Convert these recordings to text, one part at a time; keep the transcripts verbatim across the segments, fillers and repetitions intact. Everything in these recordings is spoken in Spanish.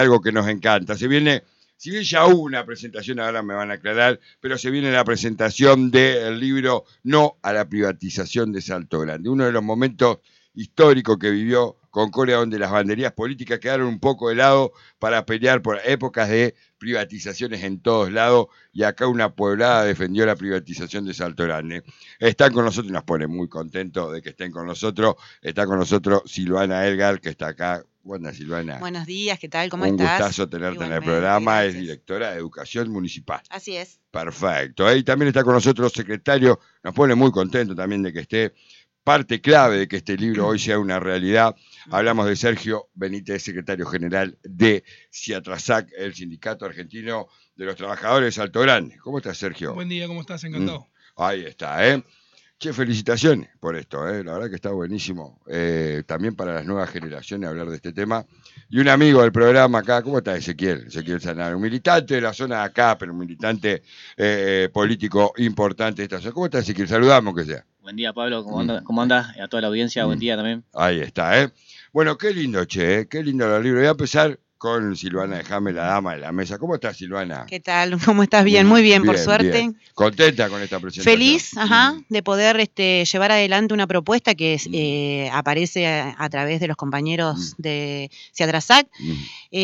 algo que nos encanta. Se viene, si bien ya hubo una presentación, ahora me van a aclarar, pero se viene la presentación del libro No a la privatización de Salto Grande. Uno de los momentos históricos que vivió Concordia, donde las banderías políticas quedaron un poco de lado para pelear por épocas de privatizaciones en todos lados, y acá una pueblada defendió la privatización de Salto Grande. Están con nosotros y nos pone muy contentos de que estén con nosotros. Está con nosotros Silvana Elgar, que está acá. Buenas, Silvana. Buenos días, ¿qué tal? ¿Cómo un estás? Un gustazo tenerte Igualmente, en el programa. Gracias. Es directora de Educación Municipal. Así es. Perfecto. Y también está con nosotros secretario. Nos pone muy contento también de que esté. Parte clave de que este libro hoy sea una realidad. Hablamos de Sergio Benítez, secretario general de SIATRASAC, el Sindicato Argentino de los Trabajadores de Salto Grande. ¿Cómo estás, Sergio? Buen día, ¿cómo estás? Encantado. Mm. Ahí está, ¿eh? Che, felicitaciones por esto, ¿eh? La verdad que está buenísimo. Eh, también para las nuevas generaciones hablar de este tema. Y un amigo del programa acá, ¿cómo está Ezequiel? Ezequiel Sanaro, un militante de la zona de acá, pero un militante eh, político importante de esta zona. ¿Cómo está Ezequiel? Saludamos que sea. Buen día, Pablo, ¿cómo andas? ¿Cómo anda? A toda la audiencia, mm. buen día también. Ahí está, ¿eh? Bueno, qué lindo, che, ¿eh? Qué lindo los libros. Voy a empezar con Silvana, déjame la dama de la mesa. ¿Cómo estás, Silvana? ¿Qué tal? ¿Cómo estás? Bien, muy bien, bien por suerte. Bien. ¿Contenta con esta presentación? Feliz, ajá, mm. de poder este, llevar adelante una propuesta que es, mm. eh, aparece a, a través de los compañeros mm. de SIATRASAC, mm.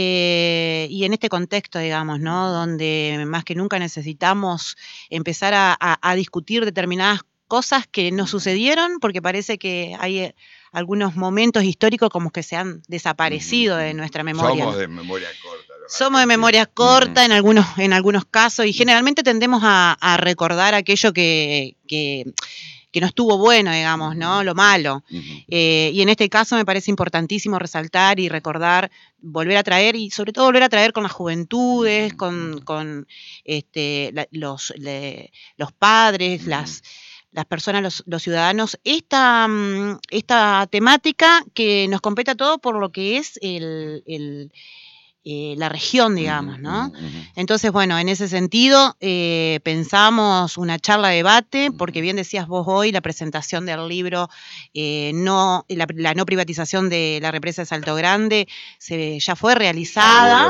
eh, y en este contexto, digamos, ¿no? Donde más que nunca necesitamos empezar a, a, a discutir determinadas cosas que nos sucedieron, porque parece que hay algunos momentos históricos como que se han desaparecido de nuestra memoria. Somos de memoria corta. Somos de memoria corta en algunos, en algunos casos, y generalmente tendemos a, a recordar aquello que, que, que no estuvo bueno, digamos, ¿no? Lo malo. Eh, y en este caso me parece importantísimo resaltar y recordar, volver a traer, y sobre todo volver a traer con las juventudes, con, con este, la, los, le, los padres, las... las personas, los, los ciudadanos, esta, esta temática que nos compete a todos por lo que es el, el, eh, la región, digamos, ¿no? Entonces, bueno, en ese sentido, eh, pensamos una charla de debate, porque bien decías vos hoy, la presentación del libro, eh, no, la, la no privatización de la represa de Salto Grande, se, ya fue realizada,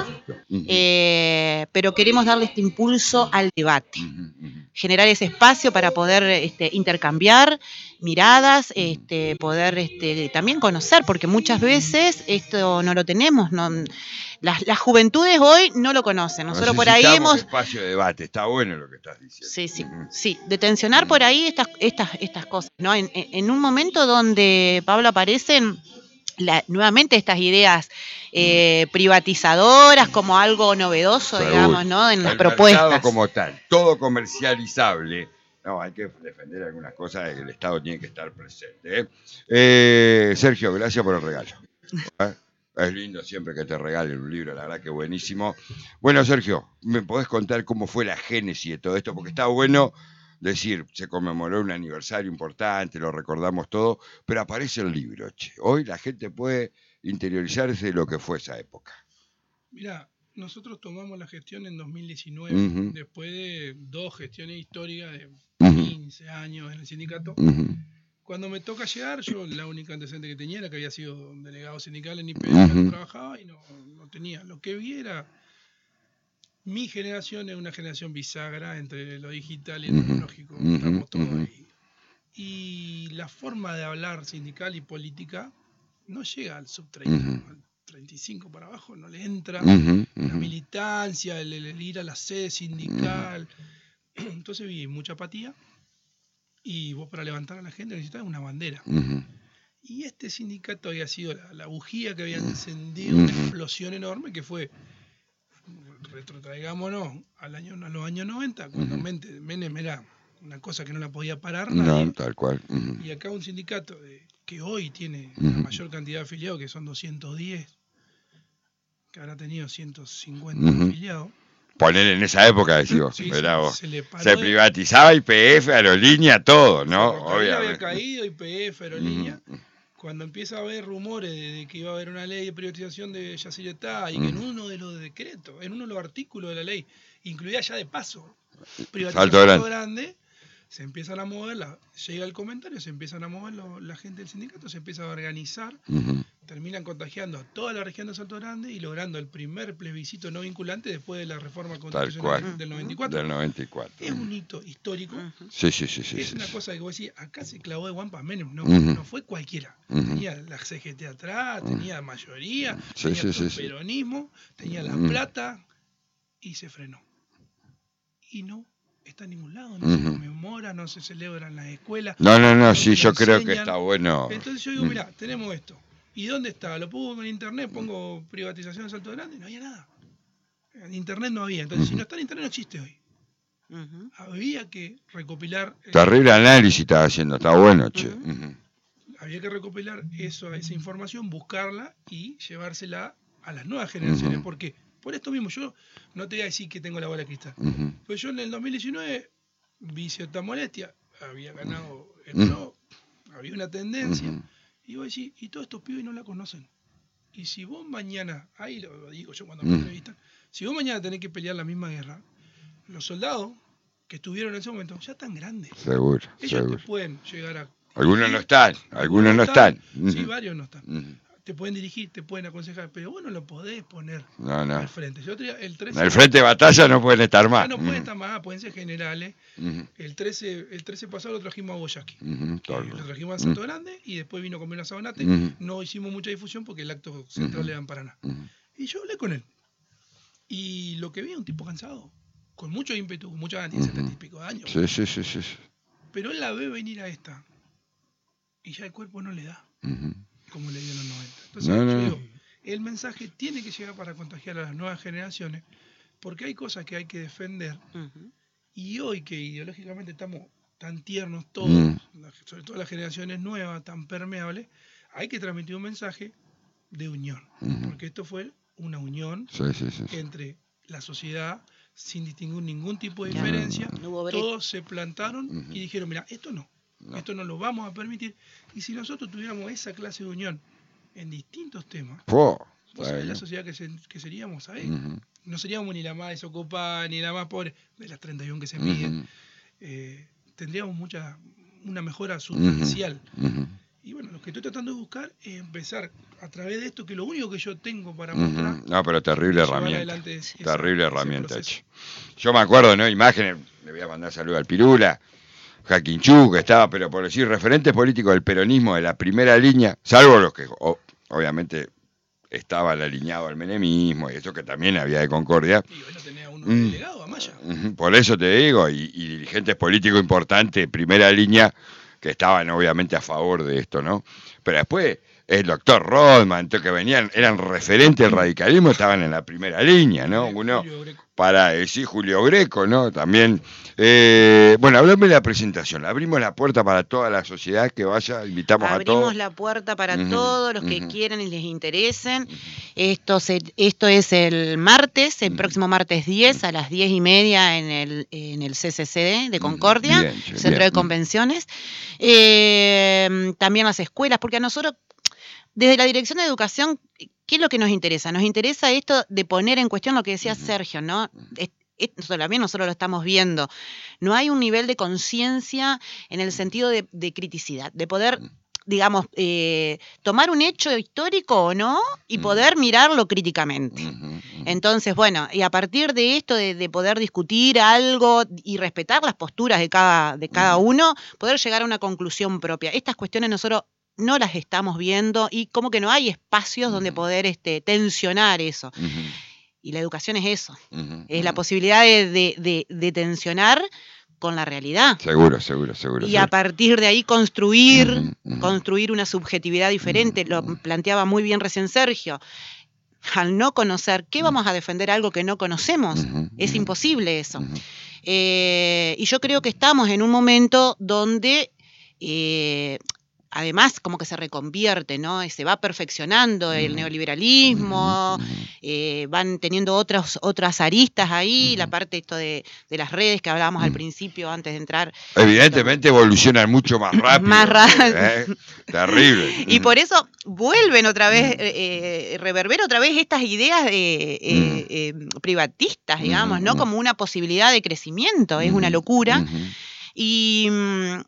eh, pero queremos darle este impulso al debate. Generar ese espacio para poder este, intercambiar miradas, este, poder este, también conocer, porque muchas veces esto no lo tenemos, no, las, las juventudes hoy no lo conocen. Nosotros por ahí hemos... espacio de debate, está bueno lo que estás diciendo. Sí, sí, uh-huh. sí, de tensionar uh-huh. por ahí estas, estas, estas cosas, ¿no? En, en un momento donde, Pablo, aparecen la, nuevamente estas ideas eh, privatizadoras como algo novedoso, Seguro. digamos, ¿no? En las el propuestas. Como tal, todo comercializable. No, hay que defender algunas cosas de que el Estado tiene que estar presente. ¿eh? Eh, Sergio, gracias por el regalo. ¿Eh? Es lindo siempre que te regalen un libro, la verdad que buenísimo. Bueno, Sergio, ¿me podés contar cómo fue la génesis de todo esto? Porque está bueno decir, se conmemoró un aniversario importante, lo recordamos todo, pero aparece el libro, che. Hoy la gente puede interiorizarse de lo que fue esa época. Mirá, nosotros tomamos la gestión en dos mil diecinueve, uh-huh. después de dos gestiones históricas de quince años en el sindicato. Uh-huh. Cuando me toca llegar, yo la única antecedente que tenía era que había sido delegado sindical en I P F, uh-huh. trabajaba y no, no tenía. Lo que vi era, mi generación es una generación bisagra entre lo digital y lo tecnológico. Uh-huh. Estamos todos uh-huh. ahí. Y la forma de hablar sindical y política no llega al sub treinta, uh-huh. al treinta y cinco para abajo, no le entra uh-huh. Uh-huh. la militancia, el, el ir a la sede sindical. Uh-huh. Entonces vi mucha apatía. Y vos para levantar a la gente necesitabas una bandera. Uh-huh. Y este sindicato había sido la, la bujía que había encendido uh-huh. una explosión enorme que fue, retrotraigámonos al año, a los años noventa, cuando uh-huh. Menem era una cosa que no la podía parar nadie. No, tal cual. Uh-huh. Y acá un sindicato de, que hoy tiene uh-huh. la mayor cantidad de afiliados, que son doscientos diez, que habrá tenido ciento cincuenta uh-huh. afiliados. Poner en esa época, decimos, sí, vos. Se, se, se privatizaba I P F, Aerolínea, todo, ¿no? Obviamente. Había caído I P F, Aerolínea. Uh-huh. Cuando empieza a haber rumores de, de que iba a haber una ley de privatización de Yacyretá y uh-huh. que en uno de los decretos, en uno de los artículos de la ley, incluía ya de paso privatización grande. grande, se empiezan a mover, la, llega el comentario, se empiezan a mover lo, la gente del sindicato, se empieza a organizar. Uh-huh. terminan contagiando a toda la región de Salto Grande y logrando el primer plebiscito no vinculante después de la reforma constitucional del noventa y cuatro. Del noventa y cuatro. Es un hito histórico. Sí, sí, sí. sí es sí, una sí. cosa que vos decís, acá se clavó de Guampa Menem, no, Uh-huh. no fue cualquiera. Uh-huh. Tenía la C G T atrás, uh-huh. tenía mayoría, sí, tenía sí, todo sí, el peronismo, sí. tenía la uh-huh. plata y se frenó. Y no está en ningún lado, no uh-huh. se conmemora, no se celebra en las escuelas. No, no, no, no sí, yo enseñan. creo que está bueno. Entonces yo digo, uh-huh. mirá, tenemos esto. ¿Y dónde está? Lo pongo en internet, pongo privatización de Salto Grande, no había nada. En internet no había. Entonces, uh-huh. si no está en internet, no existe hoy. Uh-huh. Había que recopilar. Terrible el... análisis estaba haciendo, está bueno, che. Uh-huh. Uh-huh. Había que recopilar eso, esa información, buscarla y llevársela a las nuevas generaciones. Uh-huh. ¿Por qué? Por esto mismo, yo no te voy a decir que tengo la bola de cristal. Uh-huh. Pues yo en el dos mil diecinueve vi cierta molestia, había ganado el PRO, uh-huh. había una tendencia. Uh-huh. Y vos decís, y todos estos pibes no la conocen. Y si vos mañana, ahí lo digo yo cuando me mm. entrevistan, si vos mañana tenés que pelear la misma guerra, los soldados que estuvieron en ese momento ya están grandes. Seguro. Ellos seguro. te pueden llegar a... Algunos no están, algunos no están. están. Sí, varios no están. Mm. Te pueden dirigir, te pueden aconsejar, pero vos no lo podés poner no, no. al frente. Yo otro día, el trece, en el frente de batalla no pueden estar más. Ah, no pueden mm. estar más, pueden ser generales. Mm. El trece el trece pasado lo trajimos a Boyacqui. Mm. Lo trajimos a Salto mm. Grande y después vino con Mena Sabanate. Mm. No hicimos mucha difusión porque el acto central mm. era en Paraná. Mm. Y yo hablé con él. Y lo que vi es un tipo cansado, con mucho ímpetu, con mucha ganas, setenta y pico de años. Sí, sí, sí, sí. Pero él la ve venir a esta y ya el cuerpo no le da. Mm. Como le dio en los noventa. Entonces, no, yo no. digo, el mensaje tiene que llegar para contagiar a las nuevas generaciones, porque hay cosas que hay que defender, uh-huh. y hoy que ideológicamente estamos tan tiernos todos, uh-huh. sobre todo las generaciones nuevas, tan permeables, hay que transmitir un mensaje de unión, uh-huh. porque esto fue una unión sí, sí, sí, sí. entre la sociedad, sin distinguir ningún tipo de diferencia, no, no, no. todos se plantaron uh-huh. y dijeron, mira, esto no. No. Esto no lo vamos a permitir. Y si nosotros tuviéramos esa clase de unión en distintos temas, oh, vos sabés la sociedad que, se, que seríamos, ¿sabés? Uh-huh. No seríamos ni la más desocupada ni la más pobre de las treinta y uno que se miden. Uh-huh. Eh, tendríamos mucha una mejora sustancial. Uh-huh. Y bueno, lo que estoy tratando de buscar es empezar a través de esto, que lo único que yo tengo para uh-huh. mostrar. No, pero terrible herramienta. Esa, terrible herramienta. Yo me acuerdo, ¿no? Imágenes, le voy a mandar saludo al Pirula. Jaquinchú, que estaba, pero por decir, referentes políticos del peronismo de la primera línea, salvo los que o, obviamente estaban alineados al menemismo y eso que también había de Concordia. Y bueno, tenía uno mm. delegado, Amaya. Por eso te digo, y, y dirigentes políticos importantes de primera línea que estaban obviamente a favor de esto, ¿no? Pero después el doctor Rodman, que venían, eran referentes del radicalismo, estaban en la primera línea, ¿no? Uno para decir Julio Greco, ¿no? También, eh, bueno, hablame de la presentación. Abrimos la puerta para toda la sociedad que vaya, invitamos Abrimos a todos. Abrimos la puerta para uh-huh, todos los que uh-huh. quieran y les interesen. Uh-huh. Esto, se, esto es el martes, el uh-huh. próximo martes diez a las diez y media en el, en el C C C D de Concordia, bien, Centro bien. de Convenciones. Eh, también las escuelas, porque a nosotros, desde la Dirección de Educación, ¿qué es lo que nos interesa? Nos interesa esto de poner en cuestión lo que decía uh-huh. Sergio, ¿no? Es, es, también nosotros lo estamos viendo. No hay un nivel de conciencia en el sentido de, de criticidad, de poder, digamos, eh, tomar un hecho histórico o no y poder mirarlo críticamente. Uh-huh. Entonces, bueno, y a partir de esto, de, de poder discutir algo y respetar las posturas de cada, de cada uno, poder llegar a una conclusión propia. Estas cuestiones nosotros no las estamos viendo y como que no hay espacios uh-huh. donde poder este, tensionar eso. Uh-huh. Y la educación es eso, uh-huh. es la posibilidad de, de, de, de tensionar con la realidad. Seguro, seguro, seguro. Y seguro. a partir de ahí construir, uh-huh. Uh-huh. construir una subjetividad diferente. Uh-huh. Lo planteaba muy bien recién Sergio. Al no conocer, ¿qué vamos a defender algo que no conocemos? Uh-huh. Es imposible eso. Uh-huh. Eh, y yo creo que estamos en un momento donde... Eh, además como que se reconvierte, ¿no? Se va perfeccionando el neoliberalismo, eh, van teniendo otros, otras aristas ahí, la parte esto de, de las redes que hablábamos al principio antes de entrar. Evidentemente esto, evolucionan mucho más rápido. Más rápido. ¿Eh? Terrible. Y por eso vuelven otra vez, eh, reverbera otra vez estas ideas de, eh, eh, privatistas, digamos, ¿no? Como una posibilidad de crecimiento, es una locura. Y...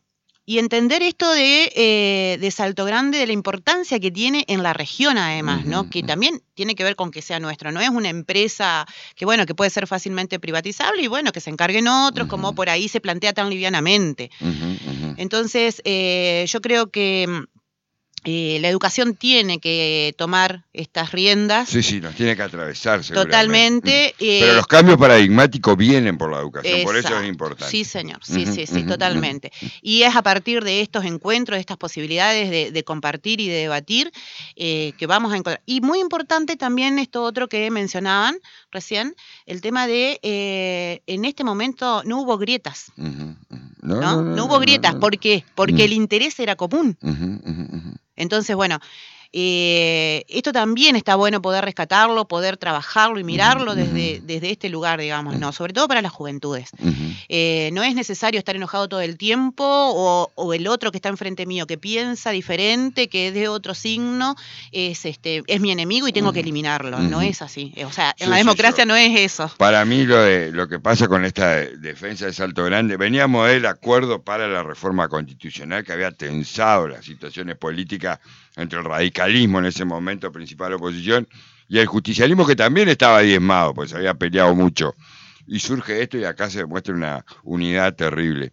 y entender esto de, eh, de Salto Grande, de la importancia que tiene en la región además, ¿no? Que también tiene que ver con que sea nuestro, no es una empresa que, bueno, que puede ser fácilmente privatizable y, bueno, que se encarguen otros, uh-huh. como por ahí se plantea tan livianamente. Uh-huh, uh-huh. Entonces, eh, yo creo que Eh, la educación tiene que tomar estas riendas. Sí, sí, nos tiene que atravesar totalmente. Eh, Pero los cambios paradigmáticos vienen por la educación, exacto. Por eso es importante. Sí, señor, sí, uh-huh, sí, sí, uh-huh, totalmente. Uh-huh. Y es a partir de estos encuentros, de estas posibilidades de, de compartir y de debatir, eh, que vamos a encontrar. Y muy importante también esto otro que mencionaban recién, el tema de, eh, en este momento no hubo grietas. Uh-huh, uh-huh. No, ¿no? No, no, no hubo grietas. No, no. ¿Por qué? Porque uh-huh. el interés era común. Uh-huh, uh-huh. Entonces, bueno, eh, esto también está bueno poder rescatarlo, poder trabajarlo y mirarlo uh-huh. desde, desde este lugar, digamos, ¿no? Sobre todo para las juventudes. Uh-huh. Eh, no es necesario estar enojado todo el tiempo o, o el otro que está enfrente mío, que piensa diferente, que es de otro signo, es, este, es mi enemigo y tengo uh-huh. que eliminarlo. Uh-huh. No es así. O sea, en sí, la democracia sí, no es eso. Para mí lo, de, lo que pasa con esta defensa de Salto Grande, veníamos del acuerdo para la reforma constitucional que había tensado las situaciones políticas entre el radicalismo en ese momento, principal oposición, y el justicialismo que también estaba diezmado, pues había peleado mucho. Y surge esto y acá se demuestra una unidad terrible.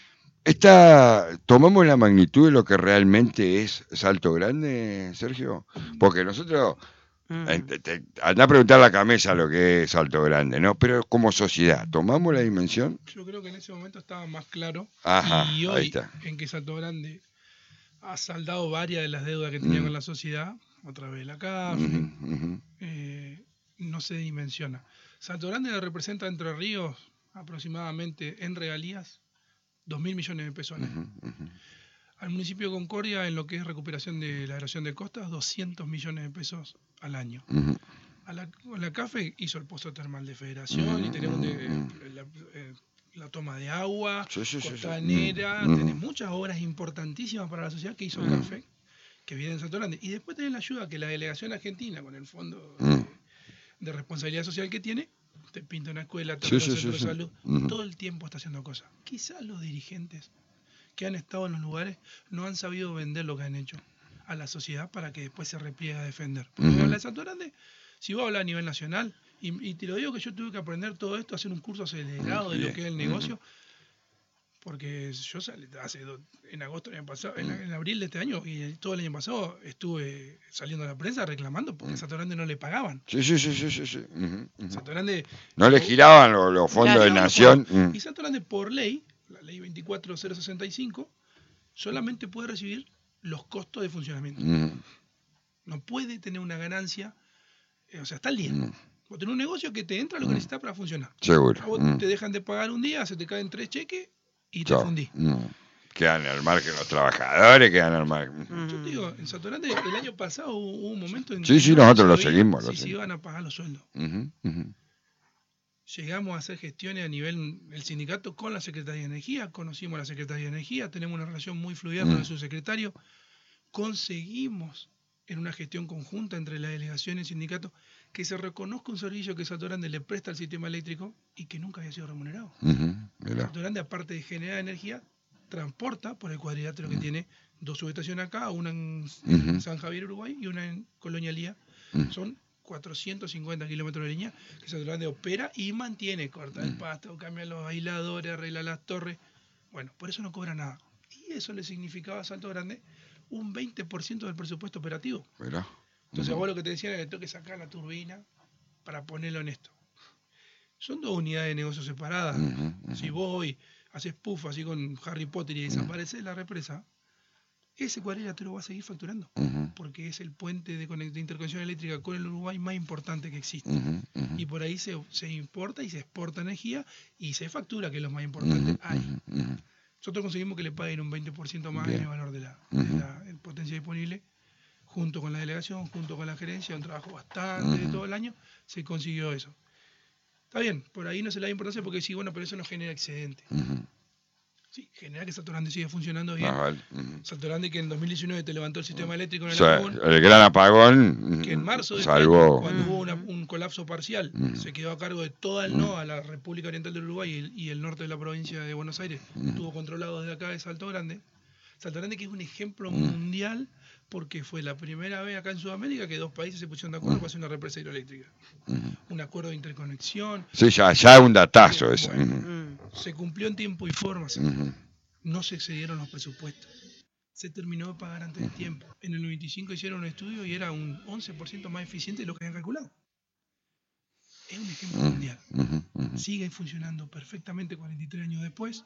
Esta, ¿tomamos la magnitud de lo que realmente es Salto Grande, Sergio? Porque nosotros, mm. te, te, andá a preguntarle a Camesa lo que es Salto Grande, ¿no? Pero como sociedad, ¿tomamos la dimensión? Yo creo que en ese momento estaba más claro. Ajá, y hoy, ahí está. En que Salto Grande ha saldado varias de las deudas que tenía mm. con la sociedad, otra vez la C A F, uh-huh, uh-huh. Eh, no se dimensiona. Salto Grande representa Entre Ríos aproximadamente en regalías dos mil millones de pesos. Uh-huh, uh-huh. Al municipio de Concordia, en lo que es recuperación de la erosión de costas, doscientos millones de pesos al año. Uh-huh. A la, la C A F hizo el pozo termal de Federación uh-huh, y tenemos de, uh-huh. la, eh, la toma de agua, sí, sí, costanera, sí, sí. tenés muchas obras importantísimas para la sociedad que hizo mm. Café, que viene en Salto Grande. Y después tenés la ayuda que la delegación argentina, con el fondo mm. de, de responsabilidad social que tiene, te pinta una escuela, te pinta sí, un centro sí, de salud, sí. todo el tiempo está haciendo cosas. Quizás los dirigentes que han estado en los lugares no han sabido vender lo que han hecho a la sociedad para que después se repliegue a defender. Porque mm. habla de Salto Grande, si vos hablas a nivel nacional, Y, y te lo digo que yo tuve que aprender todo esto, hacer un curso acelerado de lo que es el negocio, porque yo hace do, en agosto del año pasado, en, en abril de este año y todo el año pasado estuve saliendo a la prensa reclamando porque a Salto Grande no le pagaban. Sí, sí, sí, sí, sí. sí. Uh-huh, uh-huh. Salto Grande no le giraban los, los fondos claro, de nación. Por, y Salto Grande por ley, la ley veinticuatro mil sesenta y cinco, solamente puede recibir los costos de funcionamiento. Uh-huh. No puede tener una ganancia, eh, o sea, está al día. Uh-huh. Vos tenés un negocio que te entra lo que necesitas para funcionar. Seguro. A vos mm. te dejan de pagar un día, se te caen tres cheques y te fundís. Mm. Quedan al margen los trabajadores, quedan al margen. Mm. Yo te digo, en Salto Grande el año pasado hubo un momento en sí, que sí, nosotros lo seguimos. Si se iban a pagar los sueldos. Uh-huh, uh-huh. Llegamos a hacer gestiones a nivel del sindicato con la Secretaría de Energía, conocimos a la Secretaría de Energía, tenemos una relación muy fluida mm. con el subsecretario. Conseguimos en una gestión conjunta entre la delegación y el sindicato, que se reconozca un servicio que Salto Grande le presta al sistema eléctrico y que nunca había sido remunerado. Uh-huh, Salto Grande, aparte de generar energía, transporta por el cuadrilátero uh-huh. que tiene dos subestaciones acá, una en, uh-huh. en San Javier, Uruguay, y una en Colonia Lía. Uh-huh. Son cuatrocientos cincuenta kilómetros de línea que Salto Grande opera y mantiene, corta uh-huh. el pasto, cambia los aisladores, arregla las torres. Bueno, por eso no cobra nada. Y eso le significaba a Salto Grande un veinte por ciento del presupuesto operativo. Mira. Entonces, uh-huh. vos lo que te decían era que tengo que sacar la turbina para ponerlo en esto. Son dos unidades de negocio separadas. Uh-huh, uh-huh. Si vos hoy haces puff así con Harry Potter y desaparece uh-huh. la represa, ese cuadrilátero va a seguir facturando. Uh-huh. Porque es el puente de, de interconexión eléctrica con el Uruguay más importante que existe. Uh-huh, uh-huh. Y por ahí se, se importa y se exporta energía y se factura, que es lo más importante, uh-huh, ahí. Uh-huh. Nosotros conseguimos que le paguen un veinte por ciento más Bien. en el valor de la, uh-huh. de la en potencia disponible, junto con la delegación, junto con la gerencia, un trabajo bastante uh-huh. de todo el año, se consiguió eso. Está bien, por ahí no se le da importancia porque sí, bueno, pero eso no genera excedente. Uh-huh. Sí, genera que Salto Grande siga funcionando bien. Ah, vale. uh-huh. Salto Grande que en dos mil diecinueve te levantó el sistema eléctrico en el o sea, apagón. El gran apagón. Que en marzo de salvó. este año, cuando hubo una, un colapso parcial, uh-huh. se quedó a cargo de todo el no a la República Oriental del Uruguay y el, y el norte de la provincia de Buenos Aires. Uh-huh. Estuvo controlado desde acá de Salto Grande. Salto Grande, que es un ejemplo mm. mundial, porque fue la primera vez acá en Sudamérica que dos países se pusieron de acuerdo mm. para hacer una represa hidroeléctrica. Mm. Un acuerdo de interconexión. Sí, ya, ya es un datazo que, eso. Bueno, mm. Se cumplió en tiempo y forma. Mm. No se excedieron los presupuestos. Se terminó de pagar antes del tiempo. En el noventa y cinco hicieron un estudio y era un once por ciento más eficiente de lo que habían calculado. Es un ejemplo mm. mundial. Mm. Sigue funcionando perfectamente cuarenta y tres años después.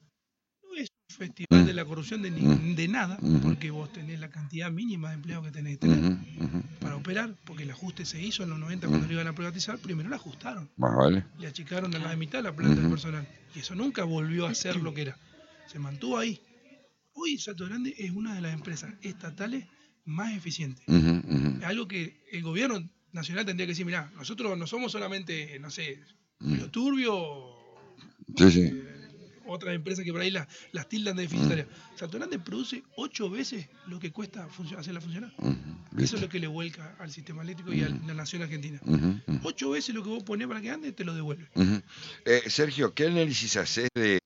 No es un festival mm. de la corrupción de, ni, de nada, mm. porque vos tenés la cantidad mínima de empleados que tenés que tener mm. para operar, porque el ajuste se hizo en los noventa cuando mm. lo iban a privatizar. Primero lo ajustaron. Más vale. Le achicaron a la mitad la planta mm. del personal. Y eso nunca volvió a ser lo que era. Se mantuvo ahí. Hoy Salto Grande es una de las empresas estatales más eficientes. Uh -huh, uh -huh. Algo que el gobierno nacional tendría que decir, mirá, nosotros no somos solamente, no sé, Río Turbio, sí, sí. Eh, otras empresas que por ahí las, las tildan de deficitarias. Uh -huh. Salto Grande produce ocho veces lo que cuesta hacerla funcionar. Uh -huh. Eso es lo que le vuelca al sistema eléctrico uh -huh. y a la nación argentina. Uh -huh, uh -huh. Ocho veces lo que vos ponés para que ande, te lo devuelve. Uh -huh. eh, Sergio, ¿qué análisis haces de...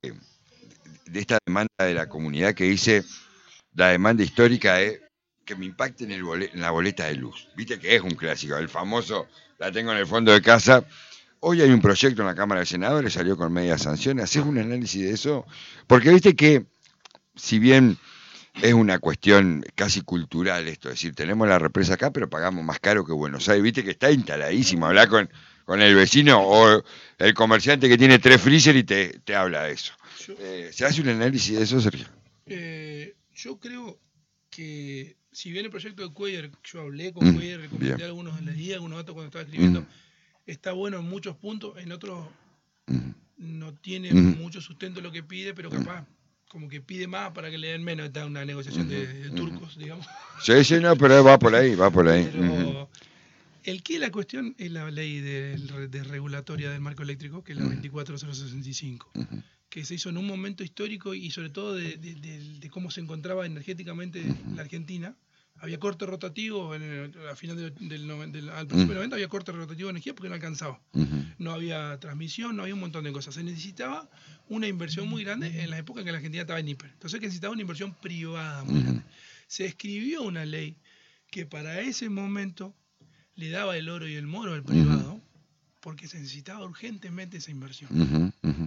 de esta demanda de la comunidad que dice la demanda histórica es que me impacte en, el bolet, en la boleta de luz? Viste que es un clásico, el famoso, la tengo en el fondo de casa. Hoy hay un proyecto en la Cámara de Senadores, salió con medias sanciones. ¿Haces un análisis de eso? Porque viste que, si bien es una cuestión casi cultural esto, es decir, tenemos la represa acá, pero pagamos más caro que Buenos Aires. Viste que está instaladísimo, hablar con, con el vecino o el comerciante que tiene tres freezer y te, te habla de eso. Yo, eh, ¿Se hace un análisis de eso, Sergio? Eh, yo creo que, si bien el proyecto de Cuellar, yo hablé con mm, Cuellar, comenté algunos, le di algunos datos cuando estaba escribiendo, mm. está bueno en muchos puntos, en otros mm. no tiene mm. mucho sustento lo que pide, pero capaz como que pide más para que le den menos. Está una negociación mm. de, de turcos, mm. digamos. Sí, sí, no, pero va por ahí, va por ahí. Pero, mm. el que la cuestión es la ley de, de regulatoria del marco eléctrico, que es la veinticuatro mil sesenta y cinco. Mm. que se hizo en un momento histórico y sobre todo de, de, de, de cómo se encontraba energéticamente la Argentina. Había corte rotativo, en el, a final del, del, del al principio del noventa había corte rotativo de energía porque no alcanzaba. Uh-huh. No había transmisión, no había un montón de cosas. Se necesitaba una inversión muy grande en la época en que la Argentina estaba en hiper. Entonces necesitaba una inversión privada muy uh-huh. grande. Se escribió una ley que para ese momento le daba el oro y el moro al privado, uh-huh. porque se necesitaba urgentemente esa inversión. Uh-huh. Uh-huh.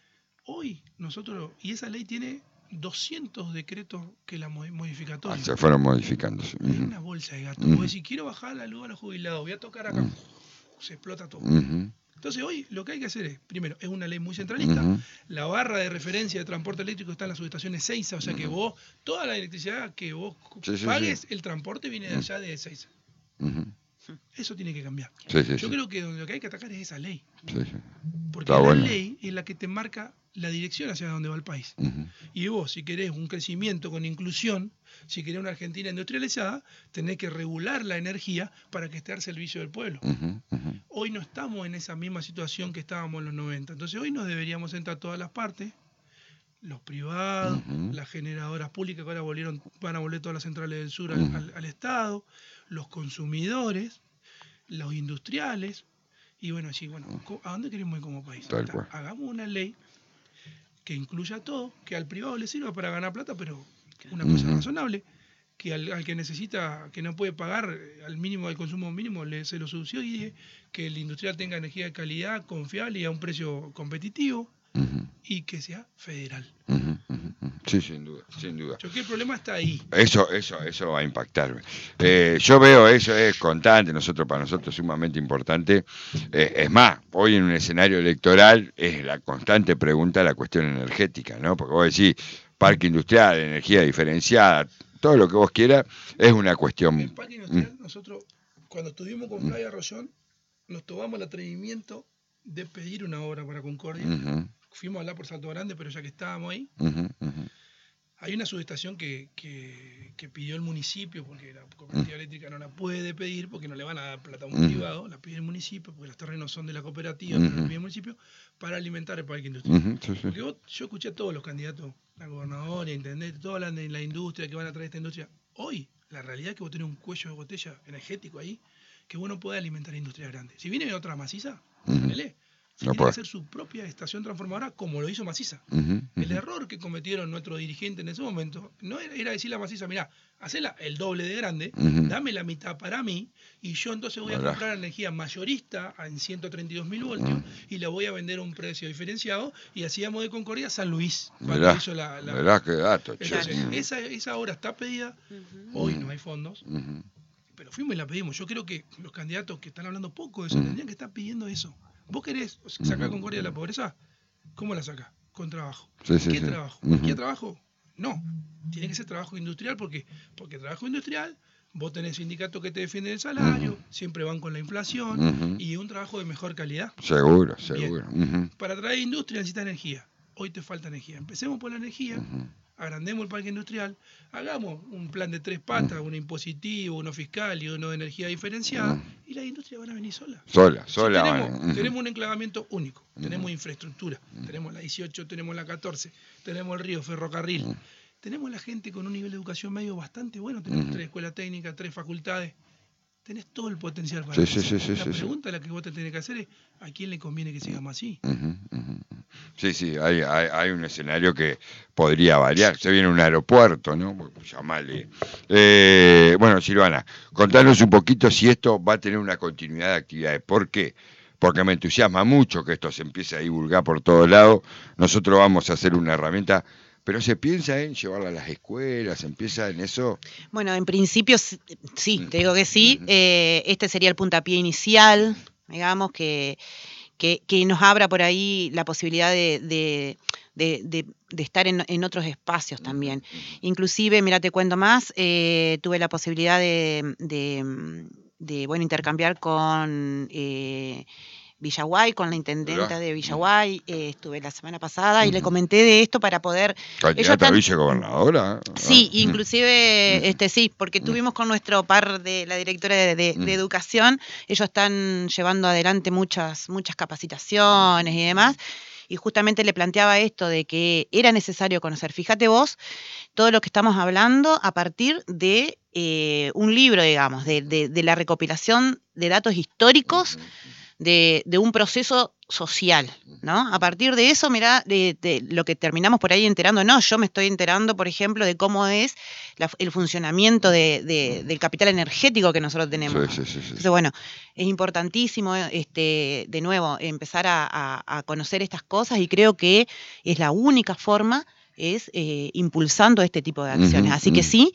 Hoy nosotros, y esa ley tiene doscientos decretos que la modificaron. Ah, se fueron modificando. Sí. Es una bolsa de gato. Uh-huh. Porque si quiero bajar la luz a los jubilados, voy a tocar acá, uh-huh. se explota todo. Uh-huh. Entonces hoy lo que hay que hacer es, primero, es una ley muy centralista. Uh-huh. La barra de referencia de transporte eléctrico está en las subestaciones Seiza, o sea uh-huh. que vos, toda la electricidad que vos sí, sí, pagues, sí. el transporte viene de allá de Seiza. Uh-huh. Eso tiene que cambiar. Sí, sí, Yo sí. creo que lo que hay que atacar es esa ley. Sí, sí. Porque Está la bueno. ley es la que te marca la dirección hacia donde va el país. Uh-huh. Y vos, si querés un crecimiento con inclusión, si querés una Argentina industrializada, tenés que regular la energía para que esté al servicio del pueblo. Uh-huh. Uh-huh. Hoy no estamos en esa misma situación que estábamos en los noventa. Entonces hoy nos deberíamos sentar todas las partes, los privados, uh-huh. las generadoras públicas que ahora volvieron, van a volver todas las centrales del sur al, uh-huh. al, al Estado, los consumidores, los industriales, y bueno, así, bueno, ¿a dónde queremos ir como país? Está, hagamos una ley que incluya todo, que al privado le sirva para ganar plata, pero una cosa uh-huh. razonable, que al, al que necesita, que no puede pagar al mínimo, al consumo mínimo, le, se lo subsidie, que el industrial tenga energía de calidad, confiable y a un precio competitivo, uh-huh. y que sea federal. Uh-huh. Sí, sin duda, sin duda. Yo creo que el problema está ahí. Eso, eso, eso va a impactar. Eh, yo veo eso, es constante, nosotros para nosotros es sumamente importante. Eh, es más, hoy en un escenario electoral es la constante pregunta la cuestión energética, ¿no? Porque vos decís, parque industrial, energía diferenciada, todo lo que vos quieras, es una cuestión. En el parque industrial, mm. nosotros, cuando estuvimos con Flavia Rollón, nos tomamos el atrevimiento de pedir una obra para Concordia. Uh-huh. Fuimos a hablar por Salto Grande, pero ya que estábamos ahí, uh-huh, uh-huh. hay una subestación que, que, que pidió el municipio, porque la cooperativa uh-huh. eléctrica no la puede pedir, porque no le van a dar plata a un uh-huh. privado, la pide el municipio, porque los terrenos son de la cooperativa, uh-huh. pero la pide el municipio, para alimentar el parque industrial. Uh-huh. Sí, sí. Porque vos, yo escuché a todos los candidatos, a gobernador, a intendente, todos hablan de la industria, que van a traer esta industria. Hoy, la realidad es que vos tenés un cuello de botella energético ahí, que vos no podés alimentar industria grande. Si viene otra maciza, uh-huh. tiene que hacer su propia estación transformadora como lo hizo Maciza. Uh-huh, uh-huh. El error que cometieron nuestros dirigentes en ese momento no era, era decirle a Maciza, mirá, hacela el doble de grande, uh-huh. dame la mitad para mí y yo entonces voy a Verá. comprar energía mayorista en ciento treinta y dos mil voltios uh-huh. y la voy a vender a un precio diferenciado y hacíamos de Concordia San Luis. Verá, hizo la, la... Verá qué dato. Entonces, esa, esa obra está pedida, uh-huh. hoy no hay fondos. Uh-huh. Pero fuimos y la pedimos. Yo creo que los candidatos que están hablando poco de eso, uh-huh. tendrían que estar pidiendo eso. ¿Vos querés sacar uh-huh. Concordia de la pobreza? ¿Cómo la sacás? Con trabajo. Sí, sí, ¿Qué sí. trabajo? Uh-huh. ¿Qué trabajo? No. Tiene que ser trabajo industrial porque, porque trabajo industrial, vos tenés sindicatos que te defienden el salario, uh-huh. siempre van con la inflación uh-huh. y un trabajo de mejor calidad. Seguro, seguro. Uh-huh. Para traer industria necesita energía. Hoy te falta energía. Empecemos por la energía. Uh-huh. Agrandemos el parque industrial, hagamos un plan de tres patas, uno impositivo, uno fiscal y uno de energía diferenciada, y las industrias van a venir solas. Sola, sola. Si tenemos, van. tenemos un enclavamiento único, tenemos infraestructura, tenemos la dieciocho, tenemos la catorce, tenemos el río, ferrocarril, tenemos la gente con un nivel de educación medio bastante bueno, tenemos tres escuelas técnicas, tres facultades. Tenés todo el potencial para sí, sí, sí, La sí, pregunta sí. la que vos te tenés que hacer es ¿a quién le conviene que sigamos así? Uh-huh, uh-huh. Sí, sí, hay, hay, hay un escenario que podría variar. Se viene un aeropuerto, ¿no? Llamale. Eh, bueno, Silvana, contanos un poquito si esto va a tener una continuidad de actividades. ¿Por qué? Porque me entusiasma mucho que esto se empiece a divulgar por todos lados. Nosotros vamos a hacer una herramienta. Pero se piensa en llevarla a las escuelas, se empieza en eso. Bueno, en principio sí, te digo que sí. Uh-huh. Eh, este sería el puntapié inicial, digamos, que, que, que nos abra por ahí la posibilidad de, de, de, de, de estar en, en otros espacios también. Uh-huh. Inclusive, mira, te cuento más, eh, tuve la posibilidad de, de, de bueno, intercambiar con... Eh, Villaguay, con la intendenta de Villaguay, eh, estuve la semana pasada uh-huh. y le comenté de esto para poder... ¿Candidata a vicegobernadora? Sí, uh-huh. inclusive, uh-huh. este sí, porque tuvimos con nuestro par de la directora de, de, uh-huh. de Educación, ellos están llevando adelante muchas, muchas capacitaciones y demás, y justamente le planteaba esto de que era necesario conocer. Fíjate vos, todo lo que estamos hablando a partir de eh, un libro, digamos, de, de, de la recopilación de datos históricos uh-huh. De, de un proceso social, ¿no? A partir de eso, mirá, de, de lo que terminamos por ahí enterando, no, yo me estoy enterando, por ejemplo, de cómo es la, el funcionamiento de, de, del capital energético que nosotros tenemos. Sí, sí, sí, sí. Entonces, bueno, es importantísimo, este, de nuevo, empezar a, a, a conocer estas cosas y creo que es la única forma es eh, impulsando este tipo de acciones. Uh-huh, Así uh-huh. que sí,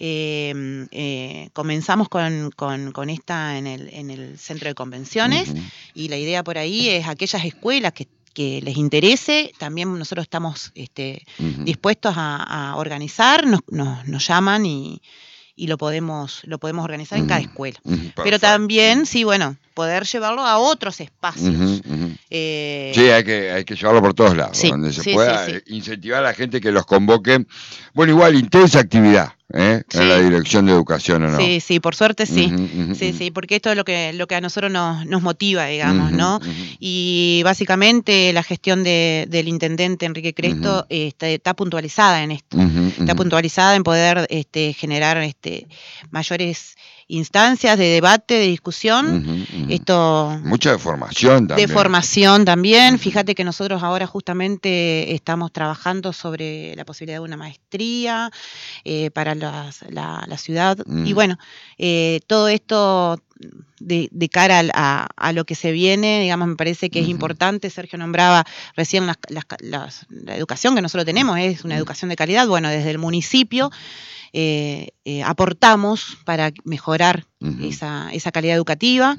eh, eh, comenzamos con, con, con esta en el, en el centro de convenciones uh-huh. y la idea por ahí es aquellas escuelas que, que les interese, también nosotros estamos este, uh-huh. dispuestos a, a organizar, nos, nos, nos llaman y, y lo podemos, lo podemos organizar uh-huh. en cada escuela. Uh-huh. Pero también, sí, bueno, poder llevarlo a otros espacios. Uh-huh, uh-huh. Eh, sí, hay que, hay que llevarlo por todos lados, sí, donde se sí, pueda sí, sí. incentivar a la gente que los convoque. Bueno, igual, intensa actividad. ¿Eh? Sí. En la dirección de educación, ¿o no? Sí, sí, por suerte sí. Uh-huh, uh-huh. Sí, sí, porque esto es lo que, lo que a nosotros nos, nos motiva, digamos, uh-huh, ¿no? Uh-huh. Y básicamente la gestión de, del intendente Enrique Cresto uh-huh. este, está puntualizada en esto. Uh-huh, está uh-huh. puntualizada en poder este, generar este, mayores instancias de debate, de discusión. Uh-huh, uh-huh. Esto mucha de formación también. De formación también. Uh-huh. Fíjate que nosotros ahora justamente estamos trabajando sobre la posibilidad de una maestría eh, para las, la, la ciudad. Uh-huh. Y bueno, eh, todo esto de, de cara a, a lo que se viene, digamos, me parece que uh-huh. es importante. Sergio nombraba recién las, las, las, la educación que nosotros tenemos, es una educación de calidad. Bueno, desde el municipio Eh, eh, aportamos para mejorar uh-huh. esa, esa calidad educativa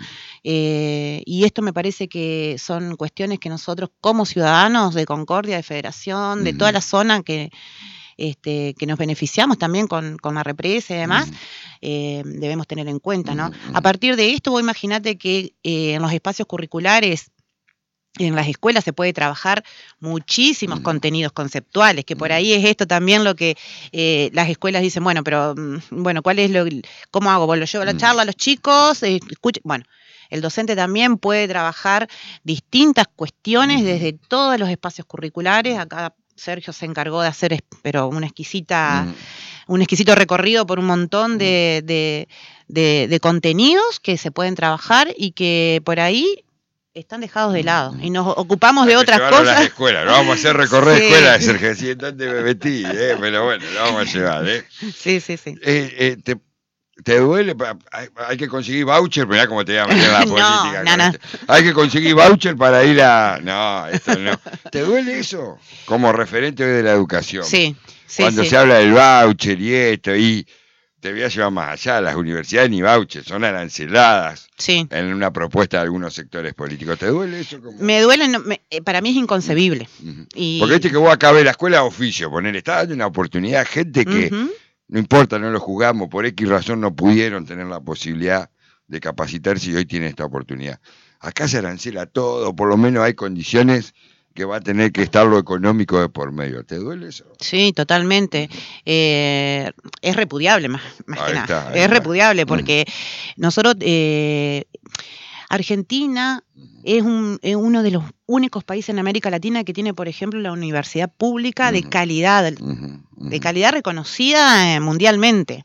eh, y esto me parece que son cuestiones que nosotros como ciudadanos de Concordia, de Federación, uh-huh. de toda la zona que, este, que nos beneficiamos también con, con la represa y demás, uh-huh. eh, debemos tener en cuenta, ¿no? Uh-huh. A partir de esto, vos imaginate que eh, en los espacios curriculares en las escuelas se puede trabajar muchísimos uh-huh. contenidos conceptuales, que por ahí es esto también lo que eh, las escuelas dicen, bueno, pero bueno, ¿cuál es lo, cómo hago? ¿Lo llevo a la charla a los chicos? Eh, escuche, bueno, el docente también puede trabajar distintas cuestiones uh-huh. desde todos los espacios curriculares. Acá Sergio se encargó de hacer, pero una exquisita, uh-huh. un exquisito recorrido por un montón de, de, de, de contenidos que se pueden trabajar y que por ahí están dejados de lado y nos ocupamos de Hay que otras llevarlo a cosas. las escuelas, lo vamos a hacer recorrer Sí. escuelas, Sergio, sí, ¿dónde me metí? Eh? Pero bueno, lo vamos a llevar. ¿eh? Sí, sí, sí. Eh, eh, te, ¿Te duele? Hay, hay que conseguir voucher, mirá cómo te voy a meter en la No, política. no, no. Este. Hay que conseguir voucher para ir a... No, esto no. ¿Te duele eso? Como referente hoy de la educación. Sí, sí, Cuando sí. se habla del voucher y esto, y te voy a llevar más allá, las universidades ni voucher, son aranceladas Sí. en una propuesta de algunos sectores políticos. ¿Te duele eso? Como... Me duele, no, me, para mí es inconcebible. Uh-huh. Y... Porque viste que vos acabé la escuela de oficio, poner, está dando una oportunidad a gente que... Uh-huh. No importa, no lo jugamos, por X razón no pudieron tener la posibilidad de capacitarse y hoy tienen esta oportunidad. Acá se arancela todo, por lo menos hay condiciones que va a tener que estar lo económico de por medio. ¿Te duele eso? Sí, totalmente. Eh, es repudiable más, más que nada. Está, es está. repudiable porque uh-huh. nosotros... Eh, Argentina es, un, es uno de los únicos países en América Latina que tiene, por ejemplo, la universidad pública uh-huh. de calidad, uh-huh. Uh-huh. de calidad reconocida mundialmente.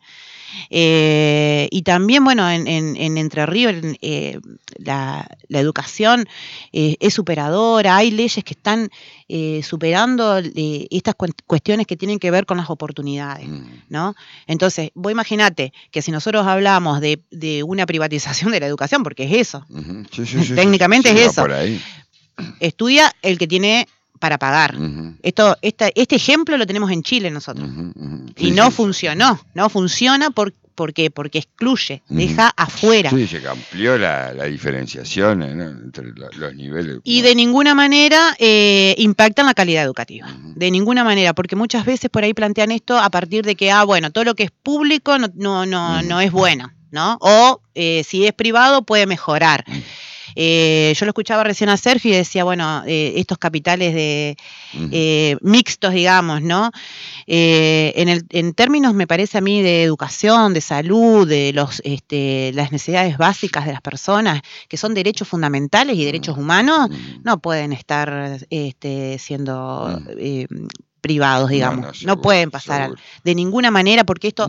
Eh, y también, bueno, en, en, en Entre Ríos eh, la, la educación eh, es superadora, hay leyes que están eh, superando eh, estas cu- cuestiones que tienen que ver con las oportunidades, ¿no? Entonces, vos imaginate que si nosotros hablamos de, de una privatización de la educación, porque es eso, uh-huh. sí, sí, sí, técnicamente sí, sí, es eso, estudia el que tiene para pagar. Uh-huh. Esto, esta, este ejemplo lo tenemos en Chile nosotros. Uh-huh, uh-huh. Sí, y no sí, funcionó. Sí. No funciona por, ¿por qué? Porque excluye, uh-huh. deja afuera. Sí, se amplió la, la diferenciación, ¿no? Entre la, los niveles. Y ¿no? de ninguna manera eh, impacta en la calidad educativa. Uh-huh. De ninguna manera, porque muchas veces por ahí plantean esto a partir de que, ah, bueno, todo lo que es público no, no, no, uh-huh. no es bueno, ¿no? O eh, si es privado puede mejorar. Uh-huh. Eh, yo lo escuchaba recién a Sergio y decía, bueno, eh, estos capitales de uh-huh. eh, mixtos, digamos, ¿no? Eh, en, el, en términos, me parece a mí, de educación, de salud, de los, este, las necesidades básicas de las personas, que son derechos fundamentales y derechos humanos, uh-huh. no pueden estar este, siendo uh-huh. eh, privados, digamos. No, no, seguro, no pueden pasar seguro. de ninguna manera, porque esto, uh-huh.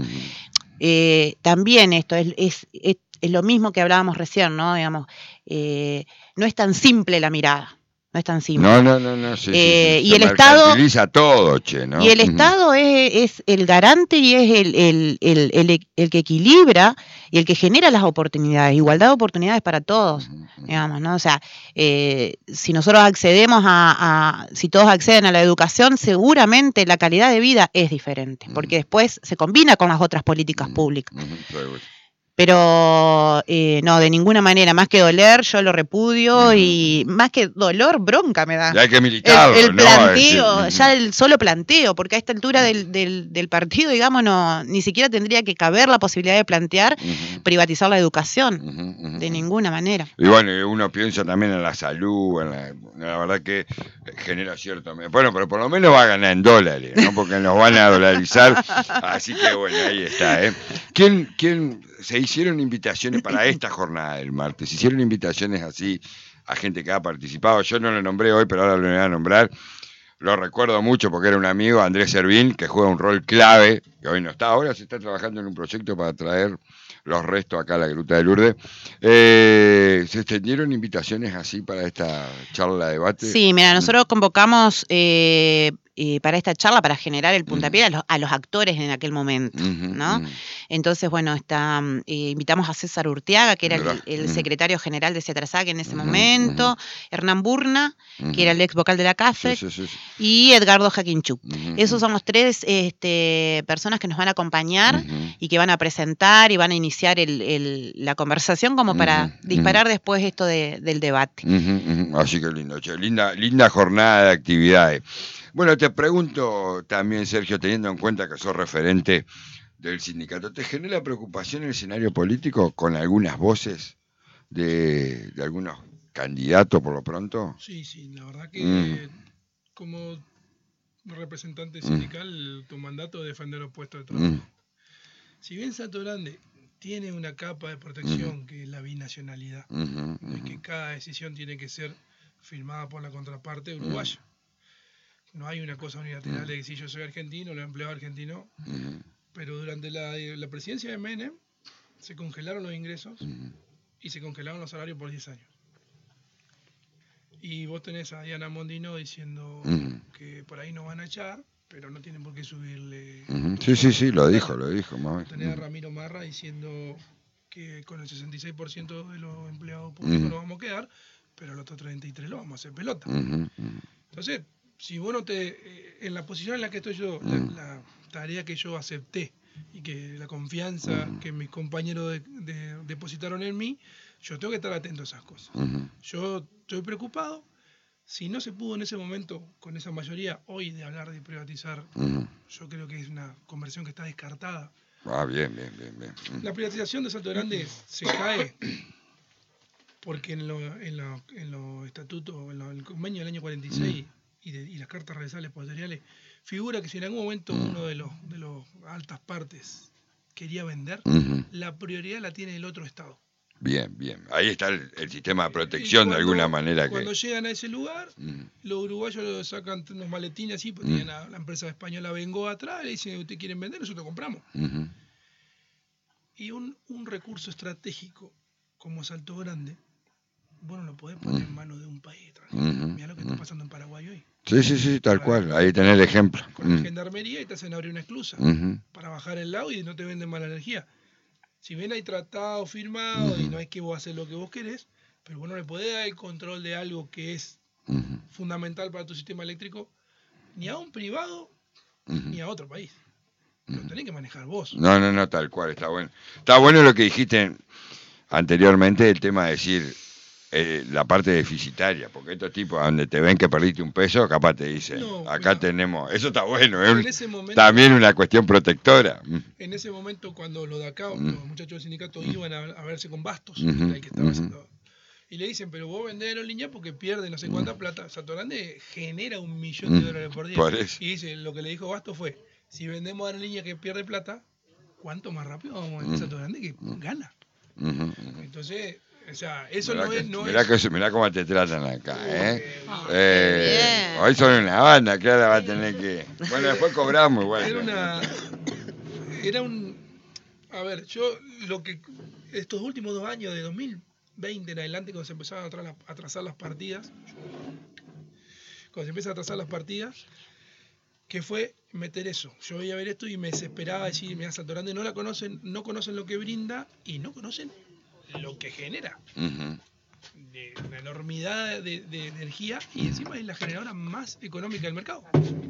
eh, también esto es, es, es es lo mismo que hablábamos recién, ¿no? Digamos, eh, no es tan simple la mirada, no es tan simple. No, no, no, no, sí, eh, sí, sí. Y el Estado utiliza todo, che, ¿no? Y el uh-huh. Estado es, es el garante y es el, el, el, el, el que equilibra y el que genera las oportunidades, igualdad de oportunidades para todos, uh-huh. digamos, ¿no? O sea, eh, si nosotros accedemos a, a, si todos acceden a la educación, seguramente la calidad de vida es diferente, uh-huh. porque después se combina con las otras políticas uh-huh. públicas. Uh-huh. Pero eh, no, de ninguna manera, más que doler, yo lo repudio, y más que dolor, bronca me da. Ya hay que militarlo, el, el planteo, ¿no? ya el solo planteo, porque a esta altura del, del, del partido, digamos, no, ni siquiera tendría que caber la posibilidad de plantear uh-huh. privatizar la educación, uh-huh, uh-huh. de ninguna manera. Y bueno, uno piensa también en la salud, en la, la verdad que genera cierto... Bueno, pero por lo menos va a ganar en dólares, ¿no? Porque nos van a dolarizar, así que bueno, ahí está, ¿eh? ¿Quién... quién se hicieron invitaciones para esta jornada del martes? Se hicieron invitaciones así a gente que ha participado. Yo no lo nombré hoy, pero ahora lo voy a nombrar. Lo recuerdo mucho porque era un amigo, Andrés Servín, que juega un rol clave, que hoy no está. Ahora se está trabajando en un proyecto para traer los restos acá a la Gruta de Lourdes. Eh, ¿Se extendieron invitaciones así para esta charla de debate? Sí, mira, nosotros convocamos... Eh... Eh, para esta charla, para generar el puntapié uh-huh. a, los, a los actores en aquel momento, uh-huh, ¿no? Uh-huh. Entonces, bueno, está, eh, invitamos a César Urteaga, que era el, el uh-huh. secretario general de Cetrasac en ese uh-huh. momento, uh-huh. Hernán Burna, uh-huh. que era el ex vocal de la C A F E C, sí, sí, sí. y Edgardo Jaquinchuk. Uh-huh. Esos son los tres este, personas que nos van a acompañar uh-huh. y que van a presentar y van a iniciar el, el, la conversación como uh-huh. para disparar uh-huh. después esto de, del debate. Uh-huh. Uh-huh. Así que lindo, che, linda, linda jornada de actividades. Bueno, te pregunto también, Sergio, teniendo en cuenta que sos referente del sindicato, ¿te genera preocupación el escenario político con algunas voces de, de algunos candidatos por lo pronto? Sí, sí, la verdad que mm. como representante sindical, mm. tu mandato es defender los puestos de trabajo. Mm. Si bien Salto Grande tiene una capa de protección mm. que es la binacionalidad, mm-hmm, mm-hmm. es que cada decisión tiene que ser firmada por la contraparte uruguaya. Mm. No hay una cosa unilateral mm. de que si yo soy argentino, lo empleado argentino, mm. pero durante la, la presidencia de Menem se congelaron los ingresos mm. y se congelaron los salarios por diez años. Y vos tenés a Diana Mondino diciendo uh-huh. que por ahí no van a echar, pero no tienen por qué subirle. Uh-huh. Sí, sí, sí, lo dijo, lo dijo. Más. Tenés a Ramiro Marra diciendo que con el sesenta y seis por ciento de los empleados públicos uh-huh. nos vamos a quedar, pero el otro treinta y tres por ciento lo vamos a hacer pelota. Uh-huh. Entonces, si vos no te. En la posición en la que estoy yo, uh-huh. la, la tarea que yo acepté y que la confianza uh-huh. que mis compañeros de, de, depositaron en mí, yo tengo que estar atento a esas cosas. Uh-huh. Yo estoy preocupado. Si no se pudo en ese momento, con esa mayoría, hoy de hablar de privatizar, uh-huh. yo creo que es una conversión que está descartada. Ah, bien, bien, bien, bien. Uh-huh. La privatización de Salto Grande se cae porque en los en lo, en lo estatutos, en lo, el convenio del año cuarenta y seis uh-huh. y, de, y las cartas realizales posteriores, figura que si en algún momento uh-huh. uno de los de los altas partes quería vender, uh-huh. la prioridad la tiene el otro Estado. Bien, bien. Ahí está el, el sistema de protección cuando, de alguna manera. Cuando que... llegan a ese lugar, uh-huh. los uruguayos lo sacan unos maletines así, porque uh-huh. la, la empresa española vengó atrás, le dicen, ¿ustedes quieren vender? Nosotros compramos. Uh-huh. Y un, un recurso estratégico como Salto Grande, vos no lo podés poner uh-huh. en manos de un país extranjero. Uh-huh. Mirá lo que está pasando en Paraguay hoy. Sí, sí, sí, tal cual. Ahí tenés el ejemplo. Con uh-huh. la gendarmería y te hacen abrir una esclusa uh-huh. para bajar el lago y no te venden mala energía. Si bien hay tratado firmado uh-huh. y no es que vos haces lo que vos querés, pero vos no le podés dar el control de algo que es uh-huh. fundamental para tu sistema eléctrico ni a un privado uh-huh. ni a otro país. Lo tenés que manejar vos. No, no, no, tal cual, está bueno. Está bueno lo que dijiste anteriormente, el tema de decir eh, la parte deficitaria, porque estos tipos, donde te ven que perdiste un peso, capaz te dicen, no, acá mira, tenemos, eso está bueno, es un, ese momento, también una cuestión protectora. En ese momento, cuando los de acá, mm. los muchachos del sindicato mm. iban a, a verse con Bastos, mm-hmm. el que estaba mm-hmm. haciendo, y le dicen, pero vos vendés aerolínea porque pierde no sé cuánta mm. plata. Salto Grande genera un millón de dólares por día. Por eso. Y dice, lo que le dijo Bastos fue, si vendemos aerolínea que pierde plata, ¿cuánto más rápido vamos a vender mm. Salto Grande que mm. gana? Mm-hmm. Entonces, o sea, eso mirá no que, es... No mirá, es... Que, mirá cómo te tratan acá, ¿eh? Oh, eh hoy son una banda, que ahora va a tener que... Bueno, después cobramos igual. Era una... Era un... A ver, yo lo que... Estos últimos dos años, de dos mil veinte en adelante, cuando se empezaron a, tra- a trazar las partidas, cuando se empiezan a trazar las partidas, que fue meter eso. Yo veía ver esto y me desesperaba decir, mira, Salto Grande no la conocen, no conocen lo que brinda y no conocen lo que genera. Uh-huh. De una enormidad de, de, de energía y encima es la generadora más económica del mercado.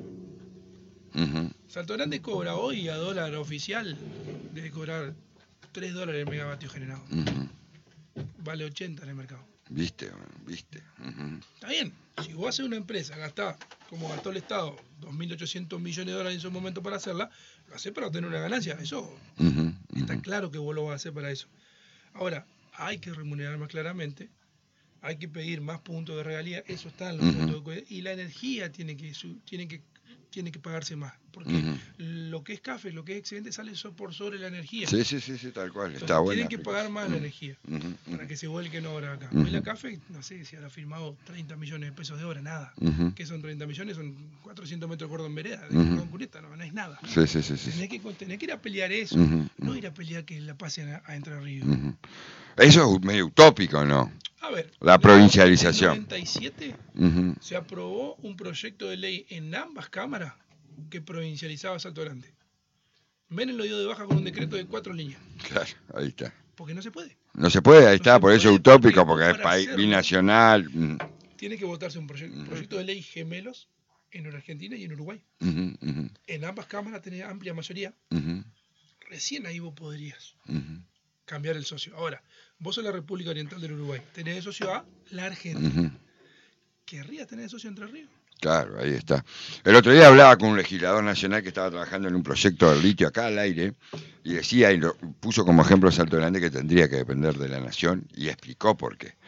Uh-huh. Salto Grande cobra hoy a dólar oficial, debe cobrar tres dólares el megavatio generado. Uh-huh. Vale ochenta en el mercado. Viste, viste. Uh-huh. Está bien, si vos haces una empresa, gastás, como gastó el Estado, dos mil ochocientos millones de dólares en su momento para hacerla, lo haces para obtener una ganancia. Eso uh-huh. está uh-huh. claro que vos lo vas a hacer para eso. Ahora, hay que remunerar más claramente, hay que pedir más puntos de regalía, eso está en los uh-huh. puntos de, y la energía tiene que, tiene que, tiene que pagarse más, porque uh-huh. lo que es café, lo que es excedente sale por sobre la energía. Sí, sí, sí, sí, tal cual. Entonces, está tienen buena, que pagar más uh-huh. la energía uh-huh. para que se vuelquen obra acá. Uh-huh. Hoy la café, no sé si habrá firmado treinta millones de pesos de obra, nada. Uh-huh. ¿Qué son treinta millones? Son cuatrocientos metros de cordón vereda, de uh-huh. cordón cuneta, no, no es nada. Sí, sí, sí, sí. Tenés que, tenés que ir a pelear eso, uh-huh. no ir a pelear que la pasen a, a Entre Ríos. Uh-huh. Eso es medio utópico, ¿no? A ver, la provincialización. En el noventa y siete uh-huh. se aprobó un proyecto de ley en ambas cámaras que provincializaba Salto Grande. Menem lo dio de baja con un decreto de cuatro líneas. Claro, ahí está. Porque no se puede. No se puede, ahí no está, por eso es utópico, porque es país hacerlo, binacional. Tiene que votarse un proyecto, uh-huh. proyecto de ley gemelos en Argentina y en Uruguay. Uh-huh, uh-huh. En ambas cámaras tenía amplia mayoría. Uh-huh. Recién ahí vos podrías uh-huh. cambiar el socio. Ahora, vos sos la República Oriental del Uruguay. Tenés de socio a la Argentina. Uh-huh. ¿Querrías tener de socio Entre Ríos? Claro, ahí está. El otro día hablaba con un legislador nacional que estaba trabajando en un proyecto de litio acá al aire y decía, y lo puso como ejemplo Salto Grande, que tendría que depender de la nación y explicó por qué.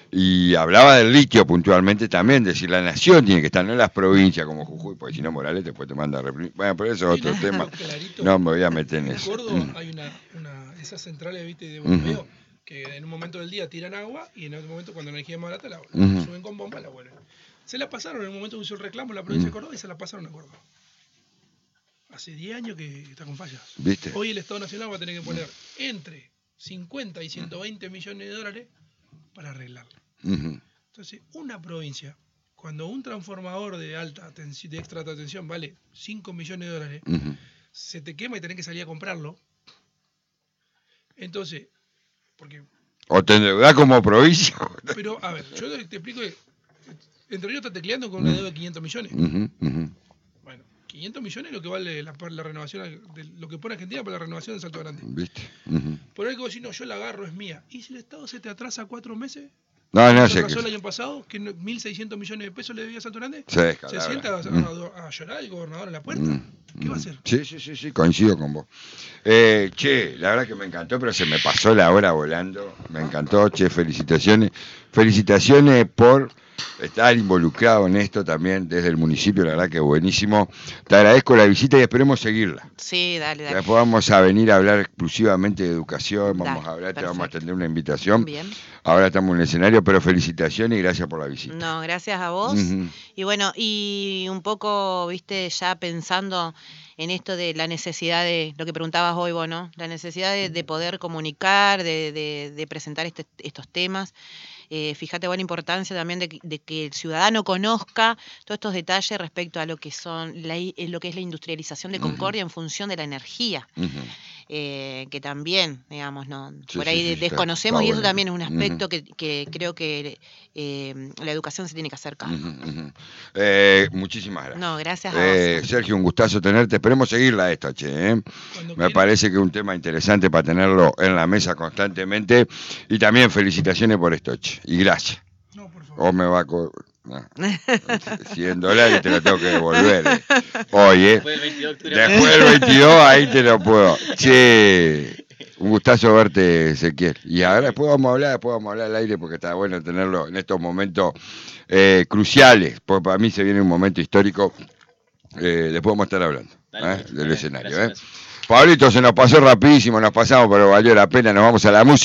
Y hablaba del litio puntualmente también, decir, la nación tiene que estar, no las provincias como Jujuy, porque si no Morales después te manda a reprimir. Bueno, pero eso es otro tema. Clarito, no me voy a meter en, en eso. En Córdoba hay una, una, esas centrales, viste, de bombeo, uh-huh. que en un momento del día tiran agua y en otro momento cuando la energía es más barata la, uh-huh. suben con bomba y la vuelven. Se la pasaron en el momento que hizo el reclamo en la provincia uh-huh. de Córdoba y se la pasaron a Córdoba. Hace diez años que está con fallas. ¿Viste? Hoy el Estado Nacional va a tener que poner entre cincuenta y ciento veinte millones de dólares para arreglarla. Uh-huh. Entonces, una provincia, cuando un transformador de alta tensión, de extra alta tensión vale cinco millones de dólares, uh-huh. se te quema y tenés que salir a comprarlo. Entonces, porque... O te endeudás como provincia. Pero, a ver, yo te explico que Entre Ríos está tecleando con una deuda de quinientos millones. Uh-huh, uh-huh. Bueno, quinientos millones es lo que vale la, la renovación, de, lo que pone Argentina para la renovación de Salto Grande. ¿Viste? Uh-huh. Por ahí que vos decís, no, yo la agarro, es mía. ¿Y si el Estado se te atrasa cuatro meses? No, no sé. ¿Qué el año pasado que mil seiscientos millones de pesos le debía a Salto Grande? Sí, ¿Se sienta a, a, a llorar el gobernador en la puerta? Mm. ¿Qué va a hacer? Sí, sí, sí, sí, coincido con vos. Eh, che, la verdad que me encantó, pero se me pasó la hora volando. Me encantó, che, felicitaciones. Felicitaciones por estar involucrado en esto también desde el municipio, la verdad que buenísimo. Te agradezco la visita y esperemos seguirla. Sí, dale, dale. Después vamos a venir a hablar exclusivamente de educación, vamos dale, a hablar, te perfecto. vamos a atender una invitación. Bien. Ahora estamos en el escenario, pero felicitaciones y gracias por la visita. No, gracias a vos. Uh-huh. Y bueno, y un poco, viste, ya pensando en esto de la necesidad de, lo que preguntabas hoy vos, ¿no? La necesidad de, de poder comunicar, de, de, de presentar este, estos temas. Eh, fíjate, buena importancia también de, de que el ciudadano conozca todos estos detalles respecto a lo que son la, lo que es la industrialización de Concordia uh-huh. en función de la energía. Uh-huh. Eh, que también, digamos, no sí, por ahí sí, sí, desconocemos está, está y eso bueno. También es un aspecto uh-huh. que, que creo que eh, la educación se tiene que hacer cargo. Uh-huh, uh-huh. eh, muchísimas gracias. No, gracias a eh, vos. Sergio, un gustazo tenerte. Esperemos seguirla esta, che. ¿eh? Me quiera. Parece que es un tema interesante para tenerlo en la mesa constantemente. Y también felicitaciones por esto, che. Y gracias. No, por favor. O me va a... Co- No. cien dólares te lo tengo que devolver. Eh. Hoy, ¿eh? Después del veintidós de octubre. Después del veintidós, ahí te lo puedo. Che, un gustazo verte, Ezequiel. Y ahora después vamos a hablar, después vamos a hablar al aire porque está bueno tenerlo en estos momentos eh, cruciales. Porque para mí se viene un momento histórico. Eh, después vamos a estar hablando Dale, ¿eh? del dale, escenario. Gracias, ¿eh? Pablito, se nos pasó rapidísimo, nos pasamos, pero valió la pena. Nos vamos a la música.